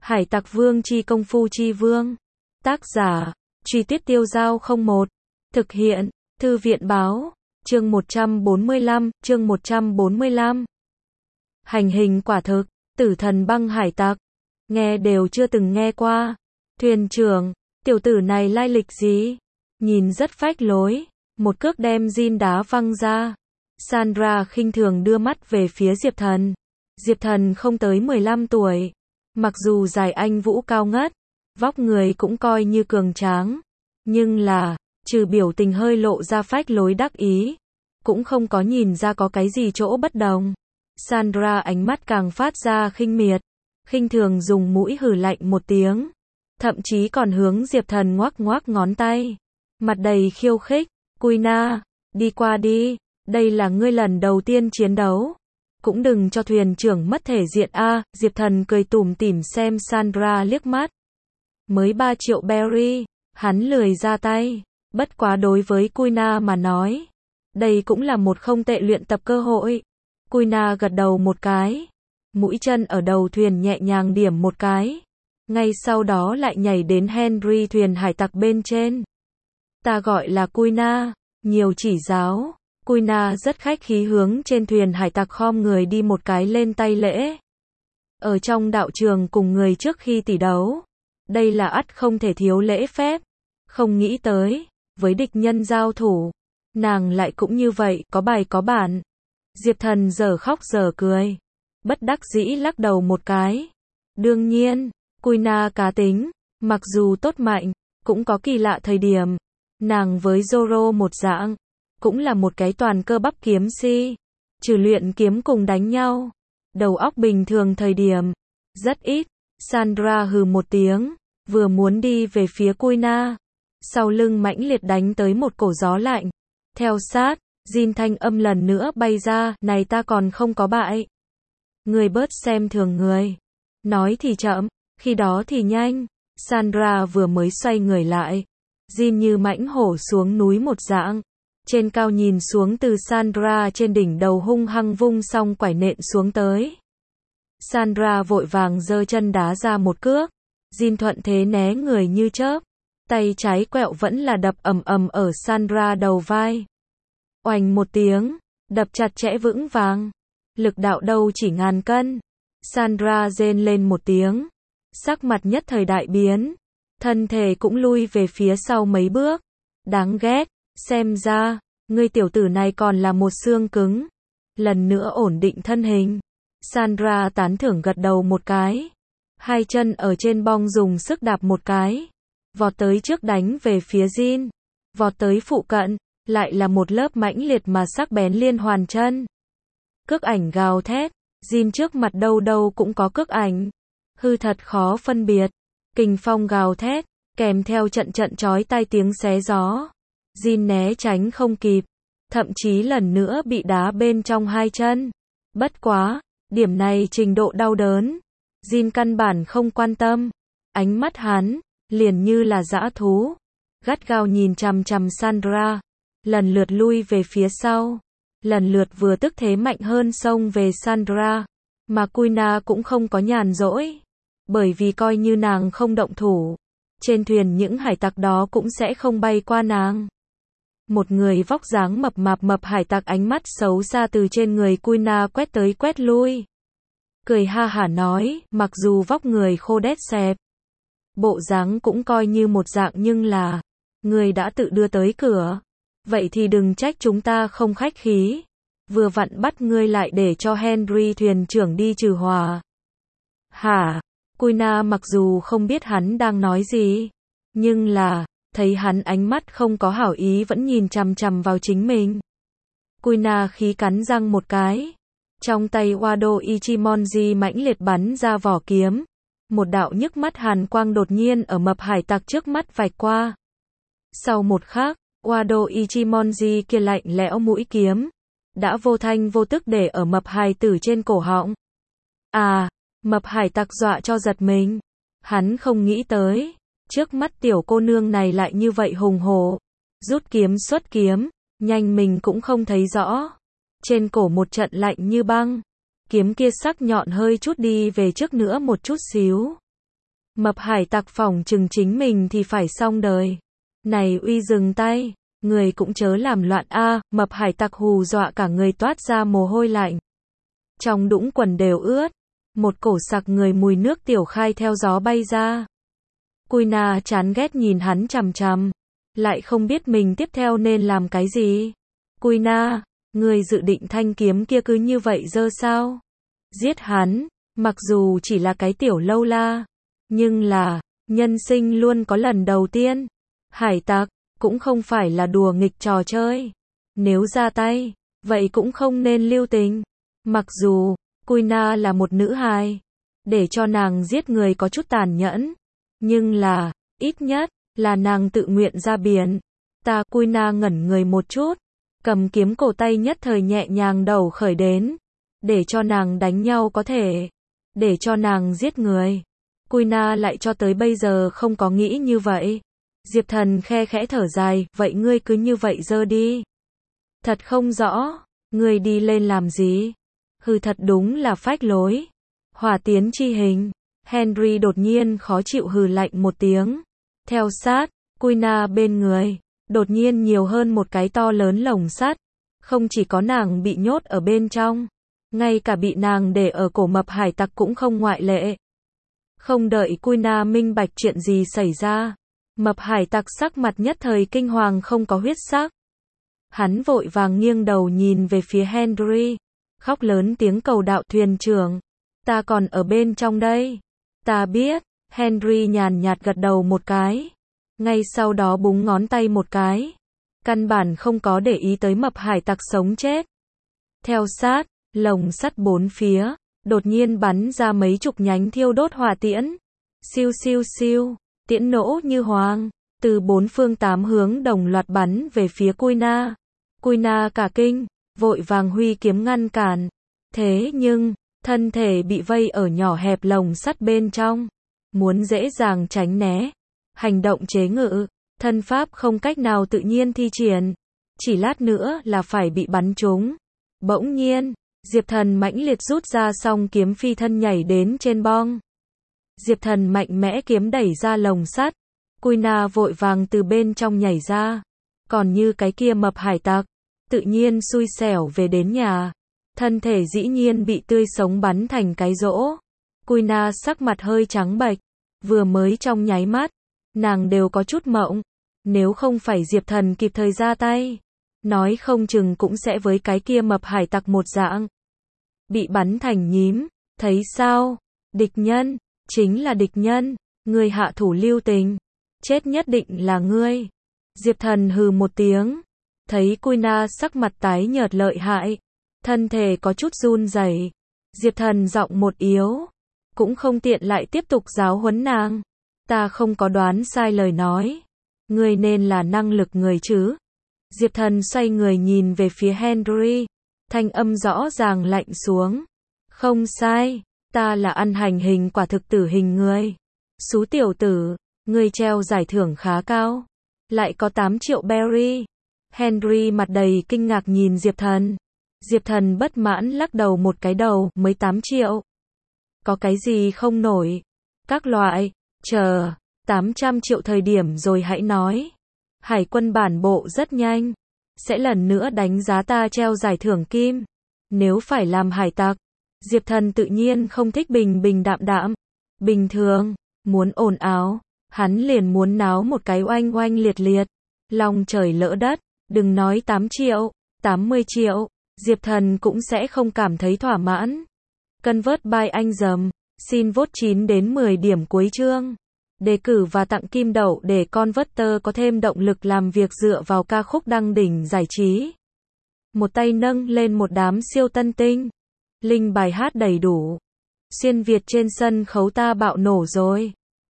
Hải Tặc Vương chi công phu chi vương. Tác giả, Truy Tuyết Tiêu Giao 01. Thực hiện, Thư viện báo. Chương 145, chương 145. Hành hình quả thực, tử thần băng hải tặc. Nghe đều chưa từng nghe qua. Thuyền trưởng, tiểu tử này lai lịch gì? Nhìn rất phách lối. Một cước đem Jin đá văng ra. Sandra khinh thường đưa mắt về phía Diệp Thần. Diệp Thần không tới 15 tuổi. Mặc dù dài anh vũ cao ngất, vóc người cũng coi như cường tráng. Nhưng là, trừ biểu tình hơi lộ ra phách lối đắc ý, cũng không có nhìn ra có cái gì chỗ bất đồng. Sandra ánh mắt càng phát ra khinh miệt, khinh thường dùng mũi hừ lạnh một tiếng. Thậm chí còn hướng Diệp Thần ngoắc ngoắc ngón tay. Mặt đầy khiêu khích, Kuina, đi qua đi, đây là ngươi lần đầu tiên chiến đấu. Cũng đừng cho thuyền trưởng mất thể diện a. Diệp Thần cười tủm tỉm xem Sandra liếc mắt. Mới 3 triệu berry, hắn lười ra tay. Bất quá đối với Kuina mà nói, đây cũng là một không tệ luyện tập cơ hội. Kuina gật đầu một cái, mũi chân ở đầu thuyền nhẹ nhàng điểm một cái. Ngay sau đó lại nhảy đến Henry thuyền hải tặc bên trên. Ta gọi là Kuina, nhiều chỉ giáo. Kuina rất khách khí hướng trên thuyền hải tặc khom người đi một cái lên tay lễ. Ở trong đạo trường cùng người trước khi tỷ đấu, đây là ắt không thể thiếu lễ phép. Không nghĩ tới, với địch nhân giao thủ, nàng lại cũng như vậy, có bài có bản. Diệp Thần giờ khóc giờ cười, bất đắc dĩ lắc đầu một cái. Đương nhiên, Kuina cá tính, mặc dù tốt mạnh, cũng có kỳ lạ thời điểm. Nàng với Zoro một dạng, cũng là một cái toàn cơ bắp kiếm si, trừ luyện kiếm cùng đánh nhau, đầu óc bình thường thời điểm rất ít. Sandra hừ một tiếng, vừa muốn đi về phía Kuina, sau lưng mãnh liệt đánh tới một cổ gió lạnh. Theo sát, Jin thanh âm lần nữa bay ra, này ta còn không có bại. Người bớt xem thường người. Nói thì chậm, khi đó thì nhanh. Sandra vừa mới xoay người lại, Jin như mãnh hổ xuống núi một dạng. Trên cao nhìn xuống từ Sandra trên đỉnh đầu hung hăng vung xong quải nện xuống tới. Sandra vội vàng giơ chân đá ra một cước. Jin thuận thế né người như chớp. Tay trái quẹo vẫn là đập ầm ầm ở Sandra đầu vai. Oành một tiếng, đập chặt chẽ vững vàng. Lực đạo đâu chỉ ngàn cân. Sandra rên lên một tiếng. Sắc mặt nhất thời đại biến. Thân thể cũng lui về phía sau mấy bước. Đáng ghét. Xem ra, ngươi tiểu tử này còn là một xương cứng. Lần nữa ổn định thân hình. Sandra tán thưởng gật đầu một cái. Hai chân ở trên bong dùng sức đạp một cái. Vọt tới trước đánh về phía Jin. Vọt tới phụ cận, lại là một lớp mãnh liệt mà sắc bén liên hoàn chân. Cước ảnh gào thét. Jin trước mặt đâu đâu cũng có cước ảnh. Hư thật khó phân biệt. Kình phong gào thét, kèm theo trận trận chói tai tiếng xé gió. Jin né tránh không kịp, thậm chí lần nữa bị đá bên trong hai chân. Bất quá, điểm này trình độ đau đớn, Jin căn bản không quan tâm. Ánh mắt hắn, liền như là dã thú, gắt gao nhìn chằm chằm Sandra, lần lượt lui về phía sau, lần lượt vừa tức thế mạnh hơn xông về Sandra. Mà Kuina cũng không có nhàn rỗi, bởi vì coi như nàng không động thủ, trên thuyền những hải tặc đó cũng sẽ không bay qua nàng. Một người vóc dáng mập hải tặc ánh mắt xấu xa từ trên người Kuina quét tới quét lui. Cười ha hả nói, mặc dù vóc người khô đét xẹp, bộ dáng cũng coi như một dạng nhưng là, người đã tự đưa tới cửa. Vậy thì đừng trách chúng ta không khách khí. Vừa vặn bắt ngươi lại để cho Henry thuyền trưởng đi trừ hỏa. Hả? Kuina mặc dù không biết hắn đang nói gì, nhưng là, thấy hắn ánh mắt không có hảo ý vẫn nhìn chằm chằm vào chính mình. Kuina khí cắn răng một cái. Trong tay Wado Ichimonji mãnh liệt bắn ra vỏ kiếm. Một đạo nhức mắt hàn quang đột nhiên ở mập hải tặc trước mắt vạch qua. Sau một khắc, Wado Ichimonji kia lạnh lẽo mũi kiếm đã vô thanh vô tức để ở mập hải tử trên cổ họng. À, mập hải tặc dọa cho giật mình. Hắn không nghĩ tới, trước mắt tiểu cô nương này lại như vậy hùng hổ. Rút kiếm xuất kiếm, nhanh mình cũng không thấy rõ. Trên cổ một trận lạnh như băng. Kiếm kia sắc nhọn hơi chút đi về trước nữa một chút xíu. Mập hải tặc phỏng chừng chính mình thì phải xong đời. Này uy dừng tay, người cũng chớ làm loạn a, mập hải tặc hù dọa cả người toát ra mồ hôi lạnh. Trong đũng quần đều ướt, một cổ sặc người mùi nước tiểu khai theo gió bay ra. Kuina chán ghét nhìn hắn chằm chằm, lại không biết mình tiếp theo nên làm cái gì. Kuina, người dự định thanh kiếm kia cứ như vậy dơ sao? Giết hắn, mặc dù chỉ là cái tiểu lâu la, nhưng là, nhân sinh luôn có lần đầu tiên. Hải tặc, cũng không phải là đùa nghịch trò chơi. Nếu ra tay, vậy cũng không nên lưu tình. Mặc dù, Kuina là một nữ hài, để cho nàng giết người có chút tàn nhẫn. Nhưng là, ít nhất, là nàng tự nguyện ra biển. Kuina ngẩn người một chút, cầm kiếm cổ tay nhất thời nhẹ nhàng đầu khởi đến. Để cho nàng đánh nhau có thể, để cho nàng giết người. Kuina lại cho tới bây giờ không có nghĩ như vậy. Diệp Thần khe khẽ thở dài, vậy ngươi cứ như vậy dơ đi. Thật không rõ, ngươi đi lên làm gì? Hừ, thật đúng là phách lối. Hỏa tiến chi hình. Henry đột nhiên khó chịu hừ lạnh một tiếng. Theo sát, Kuina bên người, đột nhiên nhiều hơn một cái to lớn lồng sắt. Không chỉ có nàng bị nhốt ở bên trong, ngay cả bị nàng để ở cổ mập hải tặc cũng không ngoại lệ. Không đợi Kuina minh bạch chuyện gì xảy ra, mập hải tặc sắc mặt nhất thời kinh hoàng không có huyết sắc. Hắn vội vàng nghiêng đầu nhìn về phía Henry, khóc lớn tiếng cầu đạo, thuyền trưởng, ta còn ở bên trong đây. Ta biết. Henry nhàn nhạt gật đầu một cái, ngay sau đó búng ngón tay một cái, căn bản không có để ý tới mập hải tặc sống chết. Theo sát, lồng sắt bốn phía, đột nhiên bắn ra mấy chục nhánh thiêu đốt hỏa tiễn. Siêu siêu siêu, tiễn nổ như hoàng, từ bốn phương tám hướng đồng loạt bắn về phía Kuina. Kuina cả kinh, vội vàng huy kiếm ngăn cản. Thế nhưng, thân thể bị vây ở nhỏ hẹp lồng sắt bên trong, muốn dễ dàng tránh né, hành động chế ngự, thân pháp không cách nào tự nhiên thi triển, chỉ lát nữa là phải bị bắn trúng. Bỗng nhiên, Diệp Thần mãnh liệt rút ra song kiếm phi thân nhảy đến trên bong. Diệp Thần mạnh mẽ kiếm đẩy ra lồng sắt, Kuina vội vàng từ bên trong nhảy ra, còn như cái kia mập hải tặc, tự nhiên xui xẻo về đến nhà, thân thể dĩ nhiên bị tươi sống bắn thành cái rỗ. Kuina sắc mặt hơi trắng bệch, vừa mới trong nháy mắt, nàng đều có chút mộng, nếu không phải Diệp Thần kịp thời ra tay, nói không chừng cũng sẽ với cái kia mập hải tặc một dạng, bị bắn thành nhím. Thấy sao? Địch nhân, chính là địch nhân, ngươi hạ thủ lưu tình, chết nhất định là ngươi. Diệp Thần hừ một tiếng, thấy Kuina sắc mặt tái nhợt lợi hại, thân thể có chút run rẩy, Diệp Thần giọng một yếu, cũng không tiện lại tiếp tục giáo huấn nàng. Ta không có đoán sai lời nói, ngươi nên là năng lực người chứ? Diệp Thần xoay người nhìn về phía Henry, thanh âm rõ ràng lạnh xuống. Không sai, ta là ăn hành hình quả thực tử hình người. Xú tiểu tử, ngươi treo giải thưởng khá cao, lại có 8 triệu berry. Henry mặt đầy kinh ngạc nhìn Diệp Thần. Diệp Thần bất mãn lắc đầu một cái đầu, mới 8 triệu. Có cái gì không nổi? Các loại, chờ, 800 triệu thời điểm rồi hãy nói. Hải quân bản bộ rất nhanh, sẽ lần nữa đánh giá ta treo giải thưởng kim. Nếu phải làm hải tặc, Diệp Thần tự nhiên không thích bình bình đạm đạm. Bình thường, muốn ồn ào, hắn liền muốn náo một cái oanh oanh liệt liệt. Lòng trời lỡ đất, đừng nói 8 triệu, 80 triệu, Diệp Thần cũng sẽ không cảm thấy thỏa mãn. Convert by anh dầm, xin vote 9 đến 10 điểm cuối chương. Đề cử và tặng kim đậu để Converter có thêm động lực làm việc dựa vào ca khúc đăng đỉnh giải trí. Một tay nâng lên một đám siêu tân tinh. Link bài hát đầy đủ. Xuyên Việt trên sân khấu ta bạo nổ rồi.